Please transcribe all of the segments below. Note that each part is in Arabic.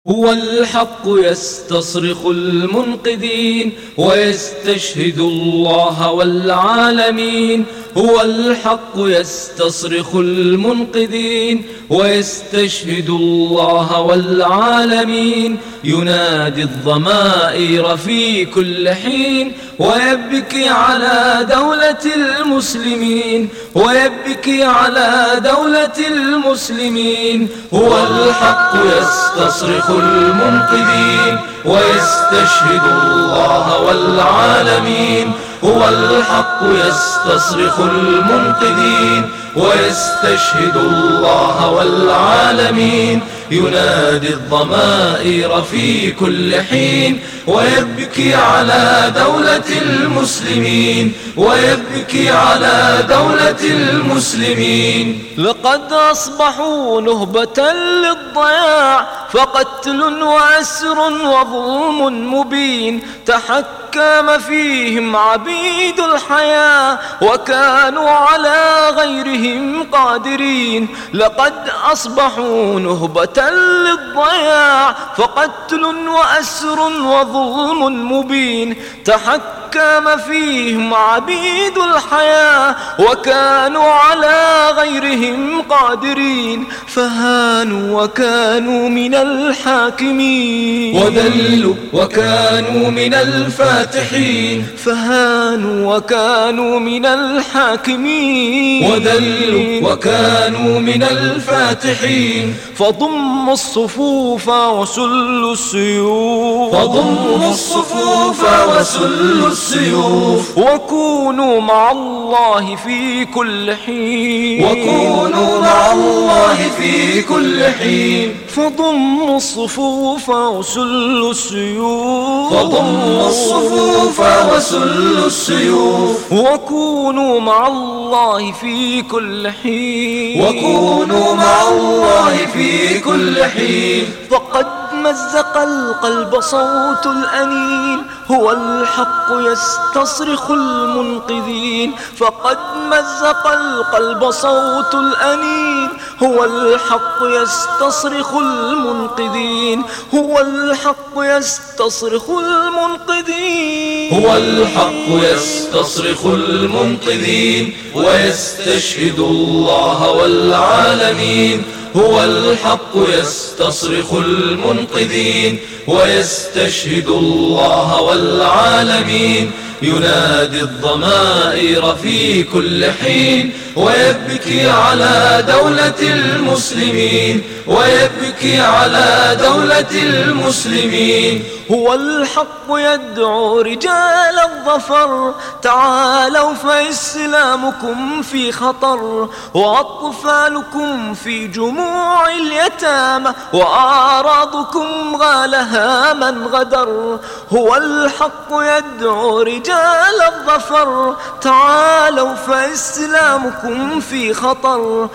هو الحق يستصرخ المنقذين ويستشهد الله والعالمين. هو الحق يستصرخ المنقذين ويستشهد الله والعالمين. ينادي الضمائر في كل حين ويبكي على دولة المسلمين، ويبكي على دولة المسلمين. هو الحق يستصرخ المنقذين ويستشهد الله والعالمين. هو الحق يستصرخ المنقذين ويستشهد الله والعالمين. ينادي الضمائر في كل حين ويبكي على دولة المسلمين، ويبكي على دولة المسلمين. لقد أصبحوا نهبة للضياع، فقتل وأسر وظلم مبين. تحكم فيهم عبيد الحياة وكانوا على غيرهم قادرين. لقد أصبحوا نهبة للضياع، فقتل وأسر وظلم مبين. تحكم فيهم عبيد الحياة وكانوا على غيرهم قادرين. فهانوا وكانوا من الحاكمين، وذلوا وكانوا من الفاتحين. فهانوا وكانوا من الحاكمين، وذلوا وكانوا من الفاتحين. فضموا الصفوف وسلوا السيوف، فضموا الصفوف وسلوا السيوف. وكونوا مع الله في كل حين، وكونوا مع الله في كل حين. فضموا الصفوف وسلوا السيوف، فضموا الصفوف وسلوا السيوف. وكونوا مع الله في كل حين، وكونوا مع الله في كل حين. فقد مزق القلب صوت الأنين، هو الحق يستصرخ المنقذين. فقد مزق القلب صوت الأنين، هو الحق يستصرخ المنقذين. هو الحق يستصرخ المنقذين. هو الحق يستصرخ المنقذين ويستشهد الله والعالمين. هو الحق يستصرخ المنقذين ويستشهد الله والعالمين. ينادي الضمائر في كل حين ويبكي على دولة المسلمين، ويبكي على دولة المسلمين. هو الحق يدعو رجال الظفر، تعالوا فإسلامكم في خطر، وأطفالكم في جموع اليتامى، وأعراضكم غالها من غدر. هو الحق يدعو رجال الظفر، تعالوا فإسلامكم في خطر،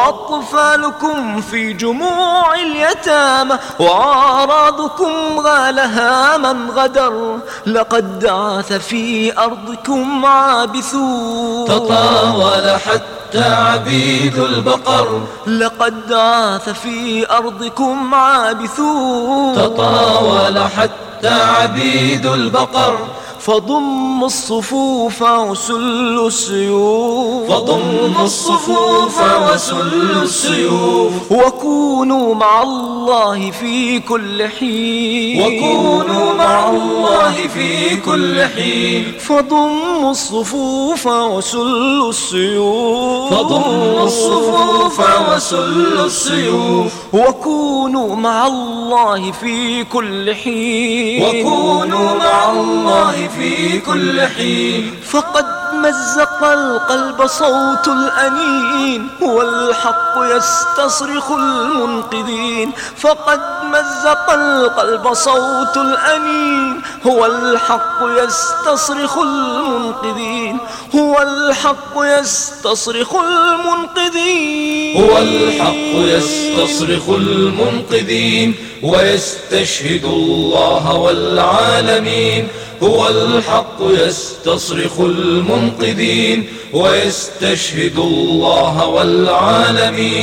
وأطفالكم في جموع اليتامى، وأعراضكم غالها من غدر. لقد عاث في أرضكم عابثون، تطاول حتى عبيد البقر. لقد عاث في أرضكم عابثون، تطاول حتى عبيد البقر. فضموا الصفوف وسلوا السيوف، فضموا الصفوف وسلوا السيوف. وكونوا مع الله في كل حين، وكونوا مع الله في كل حين. فضموا الصفوف وسلوا السيوف، فضموا الصفوف وسلوا السيوف. وكونوا مع الله في كل حين، وكونوا مع الله في كل حين. فقد مزق القلب صوت الأنين، هو الحق يستصرخ المنقذين. فقد مزق القلب صوت الأنين، هو الحق يستصرخ المنقذين. هو الحق يستصرخ المنقذين. هو الحق يستصرخ المنقذين ويستشهد الله والعالمين. هو الحق يستصرخ المنقذين ويستشهد الله والعالمين.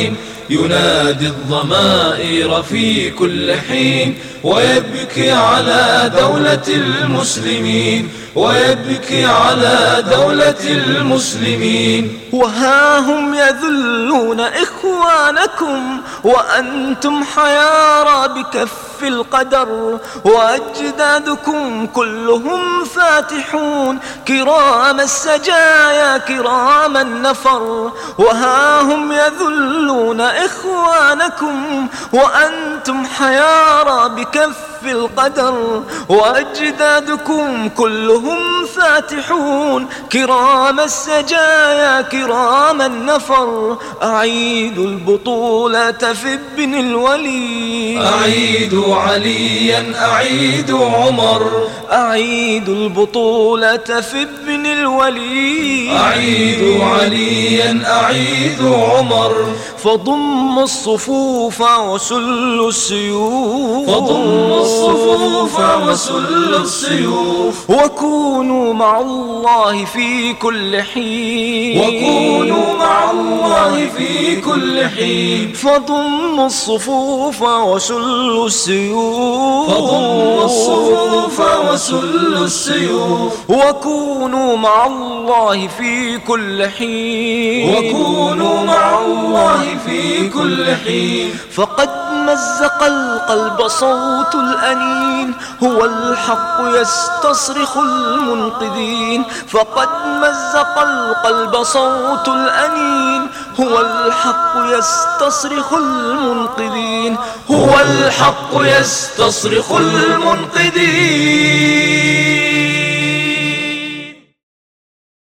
ينادي الضمائر في كل حين ويبكي على دولة المسلمين ويبكي على دولة المسلمين. وها هم يذلون إخوانكم وأنتم حيارى بكف القدر، وأجدادكم كلهم فاتحون كرام السجايا كرام النفر. وها هم يذلون إخوانكم وأنتم حيارى بكف القدر، وأجدادكم كلهم فاتحون كرام السجايا كرام النفر. أعيدوا البطولة في ابن الوليد، أعيدوا عليا أعيدوا عمر، أعيدوا البطولة في ابن الوليد، أعيدوا عليا أعيدوا عمر. فضموا الصفوف وسلوا السيوف، فضموا الصفوف وسلوا السيوف. وكونوا مع الله في كل حين، وكونوا مع الله في كل حين. فضموا الصفوف وسلوا السيوف، فضموا الصفوف وسلوا السيوف. وكونوا مع الله في كل حين، وكونوا مع الله في كل حين. فقد مزق القلب صوت الأنين، هو الحق يستصرخ المنقذين. فقد مزق القلب صوت الأنين، هو الحق يستصرخ المنقذين، هو الحق يستصرخ المنقذين.